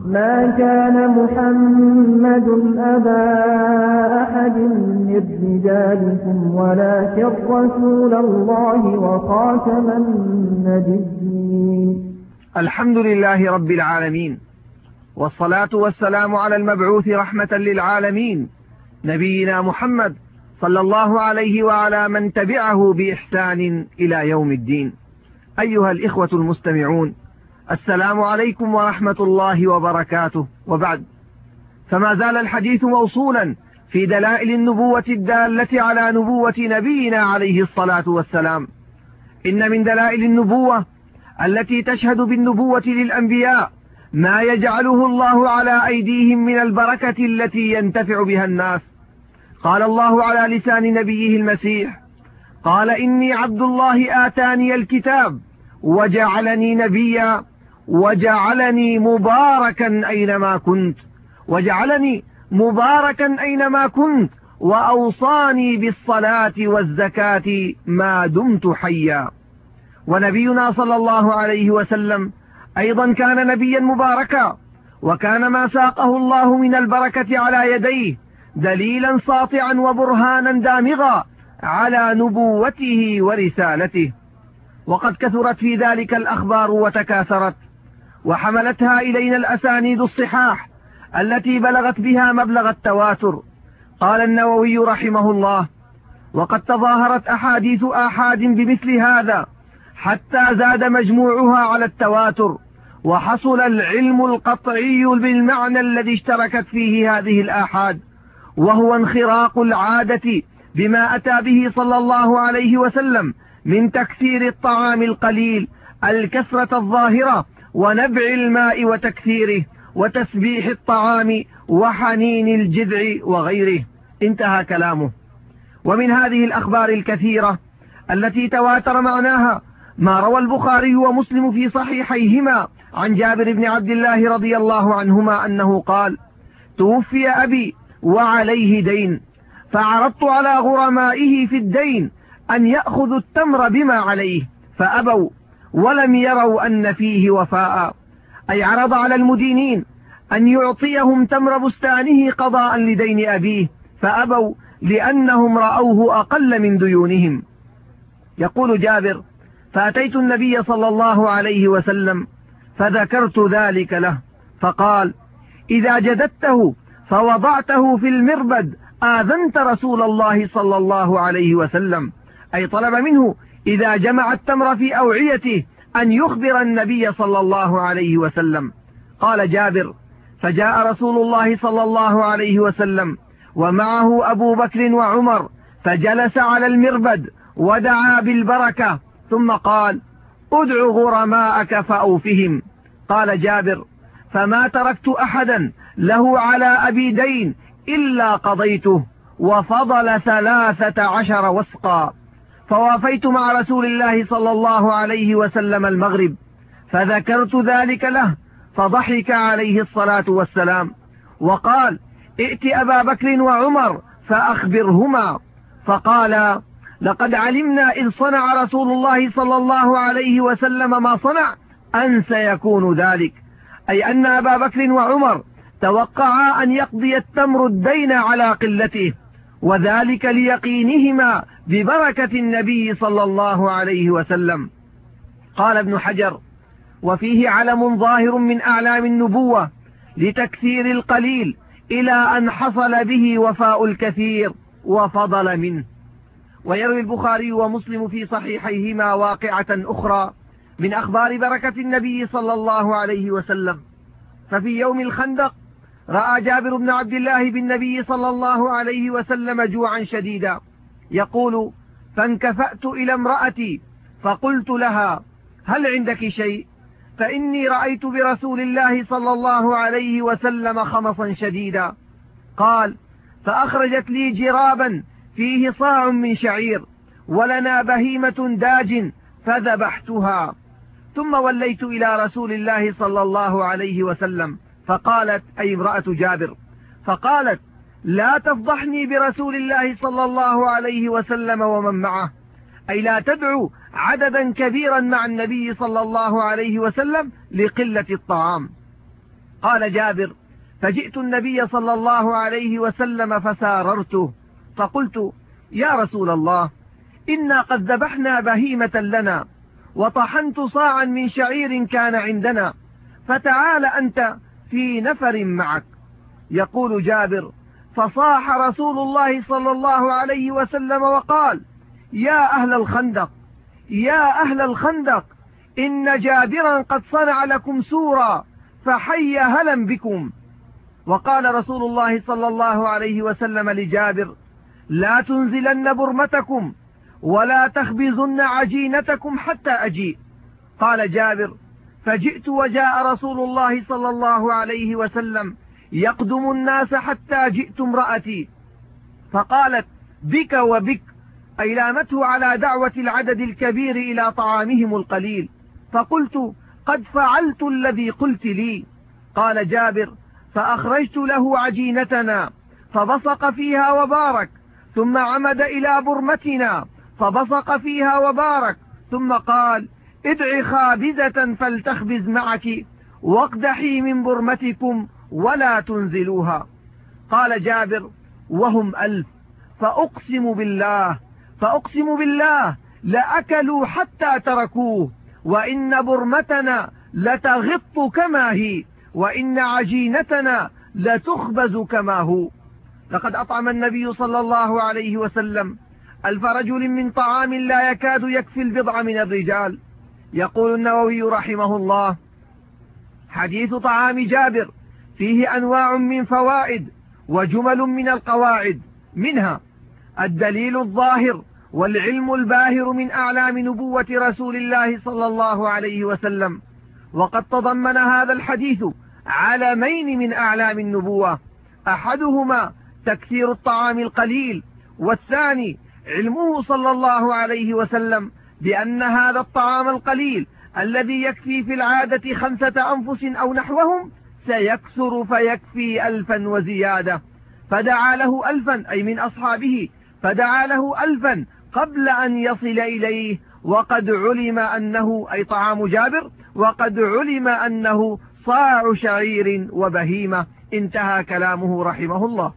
ما كان محمد أبا أحد من رجالكم ولكن رسول الله وخاتم النبيين. الحمد لله رب العالمين، والصلاة والسلام على المبعوث رحمة للعالمين نبينا محمد صلى الله عليه وعلى من تبعه بإحسان إلى يوم الدين. أيها الإخوة المستمعون، السلام عليكم ورحمة الله وبركاته. وبعد، فما زال الحديث موصولا في دلائل النبوة الدالة على نبوة نبينا عليه الصلاة والسلام. إن من دلائل النبوة التي تشهد بالنبوة للأنبياء ما يجعله الله على أيديهم من البركة التي ينتفع بها الناس. قال الله على لسان نبيه المسيح: قال إني عبد الله آتاني الكتاب وجعلني نبيا وجعلني مباركا أينما كنت وأوصاني بالصلاة والزكاة ما دمت حيا. ونبينا صلى الله عليه وسلم أيضا كان نبيا مباركا، وكان ما ساقه الله من البركة على يديه دليلا ساطعا وبرهانا دامغا على نبوته ورسالته. وقد كثرت في ذلك الأخبار وتكاثرت، وحملتها إلينا الأسانيد الصحاح التي بلغت بها مبلغ التواتر. قال النووي رحمه الله: وقد تظاهرت أحاديث آحاد بمثل هذا حتى زاد مجموعها على التواتر، وحصل العلم القطعي بالمعنى الذي اشتركت فيه هذه الآحاد، وهو انخراق العادة بما أتى به صلى الله عليه وسلم من تكثير الطعام القليل، الكثرة الظاهرة، ونبع الماء وتكثيره، وتسبيح الطعام، وحنين الجذع وغيره. انتهى كلامه. ومن هذه الأخبار الكثيرة التي تواتر معناها ما روى البخاري ومسلم في صحيحيهما عن جابر بن عبد الله رضي الله عنهما أنه قال: توفي أبي وعليه دين، فعرضت على غرمائه في الدين أن يأخذوا التمر بما عليه، فأبوا ولم يروا أن فيه وفاء، أي عرض على المدينين أن يعطيهم تمر بستانه قضاء لدين أبيه، فأبوا لأنهم رأوه أقل من ديونهم. يقول جابر: فأتيت النبي صلى الله عليه وسلم فذكرت ذلك له، فقال: إذا جددته فوضعته في المربد آذنت رسول الله صلى الله عليه وسلم، أي طلب منه إذا جمع التمر في أوعيته أن يخبر النبي صلى الله عليه وسلم. قال جابر: فجاء رسول الله صلى الله عليه وسلم ومعه أبو بكر وعمر، فجلس على المربد ودعا بالبركة، ثم قال: ادع غرماءك فأوفهم. قال جابر: فما تركت أحدا له على أبي دين إلا قضيته، وفضل 13 وسقا. فوافيت مع رسول الله صلى الله عليه وسلم المغرب، فذكرت ذلك له، فضحك عليه الصلاة والسلام وقال: ائت أبا بكر وعمر فأخبرهما. فقال: لقد علمنا إذ صنع رسول الله صلى الله عليه وسلم ما صنع أن سيكون ذلك، أي أن أبا بكر وعمر توقعا أن يقضي التمر الدين على قلته، وذلك ليقينهما ببركة النبي صلى الله عليه وسلم. قال ابن حجر: وفيه علم ظاهر من أعلام النبوة لتكثير القليل إلى أن حصل به وفاء الكثير وفضل منه. ويروي البخاري ومسلم في صحيحيهما واقعة أخرى من أخبار بركة النبي صلى الله عليه وسلم. ففي يوم الخندق رأى جابر بن عبد الله بالنبي صلى الله عليه وسلم جوعا شديدا، يقول: فانكفأت إلى امرأتي فقلت لها: هل عندك شيء؟ فإني رأيت برسول الله صلى الله عليه وسلم خمصا شديدا. قال: فأخرجت لي جرابا فيه صاع من شعير، ولنا بهيمة داج، فذبحتها. ثم وليت إلى رسول الله صلى الله عليه وسلم، فقالت، أي امرأة جابر، فقالت: لا تفضحني برسول الله صلى الله عليه وسلم ومن معه، أي لا تدعو عددا كبيرا مع النبي صلى الله عليه وسلم لقلة الطعام. قال جابر: فجئت النبي صلى الله عليه وسلم فساررته، فقلت: يا رسول الله، إنا قد ذبحنا بهيمة لنا وطحنت صاعا من شعير كان عندنا، فتعال أنت في نفر معك. يقول جابر: فصاح رسول الله صلى الله عليه وسلم وقال: يا أهل الخندق، يا أهل الخندق، إن جابرا قد صنع لكم سورا، فحي هلا بكم. وقال رسول الله صلى الله عليه وسلم لجابر: لا تنزلن برمتكم ولا تخبزن عجينتكم حتى أجيء. قال جابر: فجئت وجاء رسول الله صلى الله عليه وسلم يقدم الناس حتى جئت امرأتي، فقالت: بك وبك، أي لامته على دعوة العدد الكبير إلى طعامهم القليل. فقلت: قد فعلت الذي قلت لي. قال جابر: فأخرجت له عجينتنا فبصق فيها وبارك، ثم عمد إلى برمتنا فبصق فيها وبارك، ثم قال: ادع خابزة فلتخبز معك، واقدحي من برمتكم ولا تنزلوها. قال جابر: وهم 1000، فأقسم بالله لأكلوا حتى تركوه، وإن برمتنا لتغط كما هي، وإن عجينتنا لتخبز كما هو. لقد أطعم النبي صلى الله عليه وسلم 1000 رجل من طعام لا يكاد يكفي البضع من الرجال. يقول النووي رحمه الله: حديث طعام جابر فيه أنواع من فوائد وجمل من القواعد، منها الدليل الظاهر والعلم الباهر من أعلام نبوة رسول الله صلى الله عليه وسلم. وقد تضمن هذا الحديث علمين من أعلام النبوة: أحدهما تكثير الطعام القليل، والثاني علمه صلى الله عليه وسلم بأن هذا الطعام القليل الذي يكفي في العادة 5 أنفس أو نحوهم سيكثر فيكفي 1000 وزيادة، فدعا له 1000 أي من أصحابه، فدعا له 1000 قبل أن يصل إليه، وقد علم أنه أي طعام جابر، وقد علم أنه صاع شعير وبهيمة. انتهى كلامه رحمه الله.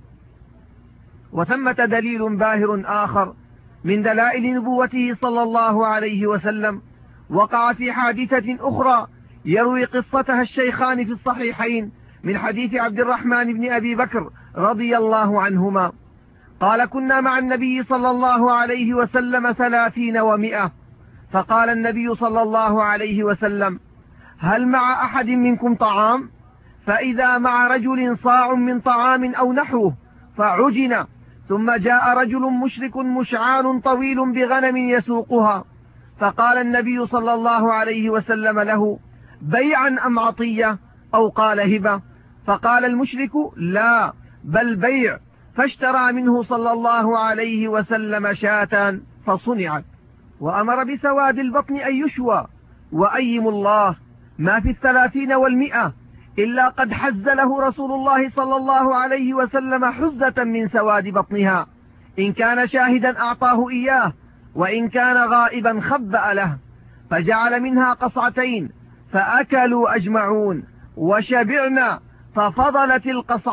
وثمة دليل باهر آخر من دلائل نبوته صلى الله عليه وسلم وقع في حادثة أخرى يروي قصتها الشيخان في الصحيحين من حديث عبد الرحمن بن أبي بكر رضي الله عنهما قال: كنا مع النبي صلى الله عليه وسلم 30 و100، فقال النبي صلى الله عليه وسلم: هل مع أحد منكم طعام؟ فإذا مع رجل صاع من طعام أو نحوه فعجن، ثم جاء رجل مشرك مشعان طويل بغنم يسوقها، فقال النبي صلى الله عليه وسلم له: بيعا أم عطية؟ أو قال هبة؟ فقال المشرك: لا، بل بيع. فاشترى منه صلى الله عليه وسلم شاة فصنعت، وأمر بسواد البطن أن يشوى. وأيم الله ما في 30 و100 إلا قد حز له رسول الله صلى الله عليه وسلم حزة من سواد بطنها، إن كان شاهدا أعطاه إياه، وإن كان غائبا خبأ له، فجعل منها 2 فأكلوا أجمعون وشبعنا، ففضلت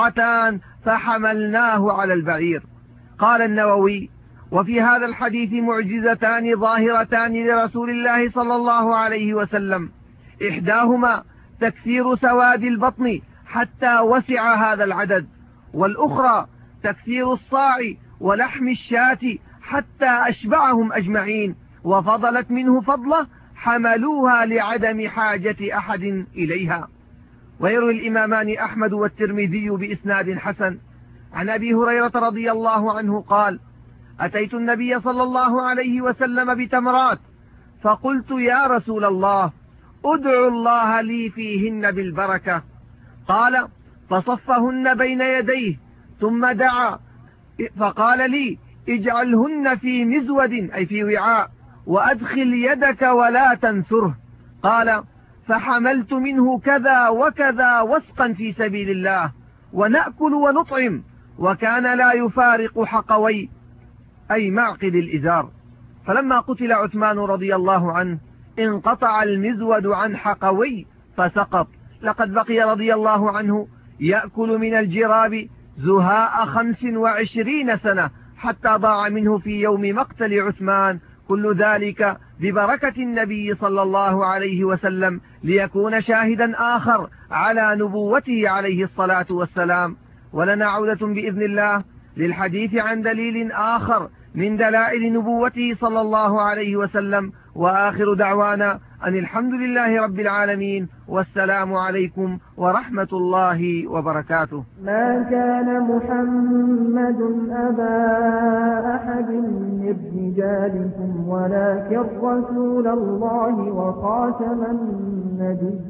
2 فحملناه على البعير. قال النووي: وفي هذا الحديث معجزتان ظاهرتان لرسول الله صلى الله عليه وسلم: إحداهما تكثير سواد البطن حتى وسع هذا العدد، والأخرى تكثير الصاع ولحم الشاة حتى أشبعهم أجمعين، وفضلت منه فضلة حملوها لعدم حاجة أحد إليها. ويروي الإمامان أحمد والترمذي بإسناد حسن عن أبي هريرة رضي الله عنه قال: أتيت النبي صلى الله عليه وسلم بتمرات، فقلت: يا رسول الله، ادعو الله لي فيهن بالبركة. قال: فصفهن بين يديه، ثم دعا فقال لي: اجعلهن في مزود أي في وعاء، وأدخل يدك ولا تنثره. قال: فحملت منه كذا وكذا وسقا في سبيل الله، ونأكل ونطعم، وكان لا يفارق حقوي أي معقد الإزار. فلما قتل عثمان رضي الله عنه انقطع المزود عن حقوي فسقط، لقد بقي رضي الله عنه يأكل من الجراب زهاء 25 سنة حتى ضاع منه في يوم مقتل عثمان، كل ذلك ببركة النبي صلى الله عليه وسلم ليكون شاهدا آخر على نبوته عليه الصلاة والسلام. ولنا عودة بإذن الله للحديث عن دليل آخر من دلائل نبوته صلى الله عليه وسلم، وآخر دعوانا أن الحمد لله رب العالمين، والسلام عليكم ورحمة الله وبركاته. ما كان محمد أبا أحد من رجالكم ولكن رسول الله وخاتم النبي